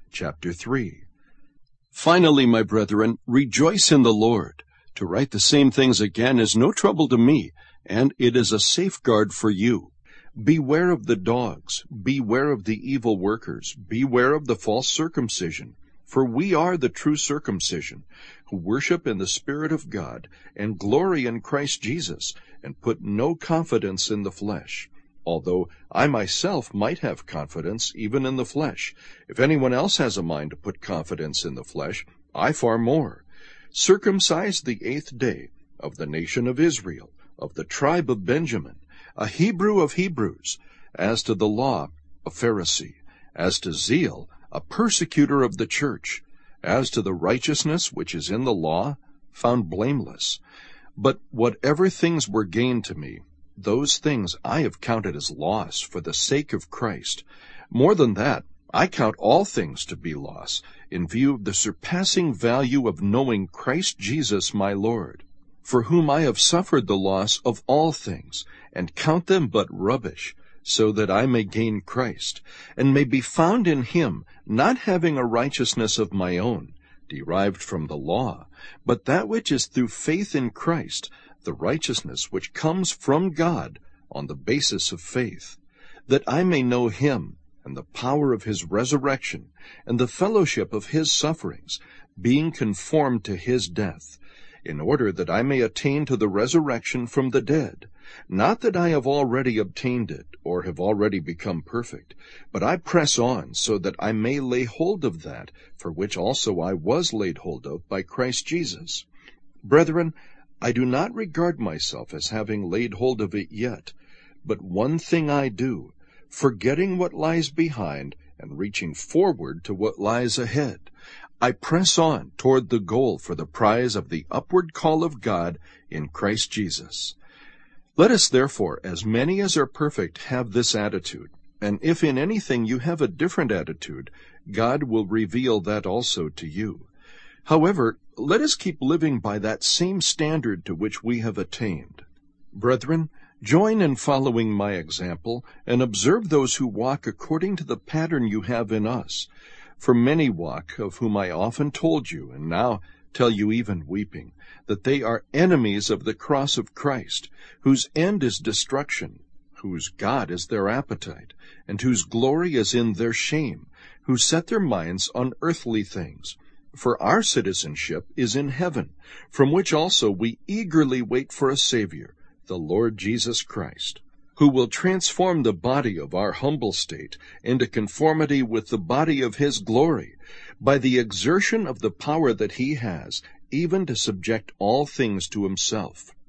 chapter 3. Finally, my brethren, rejoice in the Lord. To write the same things again is no trouble to me, and it is a safeguard for you. Beware of the dogs, beware of the evil workers, beware of the false circumcision. For we are the true circumcision, who worship in the Spirit of God, and glory in Christ Jesus, and put no confidence in the flesh. Although I myself might have confidence even in the flesh. If anyone else has a mind to put confidence in the flesh, I far more. Circumcised the 8th day, of the nation of Israel, of the tribe of Benjamin, a Hebrew of Hebrews, as to the law, a Pharisee, as to zeal, a persecutor of the church, as to the righteousness which is in the law, found blameless. But whatever things were gained to me, those things I have counted as loss for the sake of Christ. More than that, I count all things to be loss, in view of the surpassing value of knowing Christ Jesus my Lord, for whom I have suffered the loss of all things, and count them but rubbish, so that I may gain Christ, and may be found in him, not having a righteousness of my own, derived from the law, but that which is through faith in Christ, the righteousness which comes from God on the basis of faith, that I may know him, and the power of his resurrection, and the fellowship of his sufferings, being conformed to his death, in order that I may attain to the resurrection from the dead. Not that I have already obtained it, or have already become perfect, but I press on, so that I may lay hold of that, for which also I was laid hold of by Christ Jesus. Brethren, I do not regard myself as having laid hold of it yet, but one thing I do, forgetting what lies behind, and reaching forward to what lies ahead. I press on toward the goal for the prize of the upward call of God in Christ Jesus. Let us therefore, as many as are perfect, have this attitude, and if in anything you have a different attitude, God will reveal that also to you. However, let us keep living by that same standard to which we have attained. Brethren, join in following my example, and observe those who walk according to the pattern you have in us. For many walk, of whom I often told you, and now tell you even weeping, that they are enemies of the cross of Christ, whose end is destruction, whose God is their appetite, and whose glory is in their shame, who set their minds on earthly things. For our citizenship is in heaven, from which also we eagerly wait for a Savior, the Lord Jesus Christ, who will transform the body of our humble state into conformity with the body of his glory, by the exertion of the power that he has, even to subject all things to himself.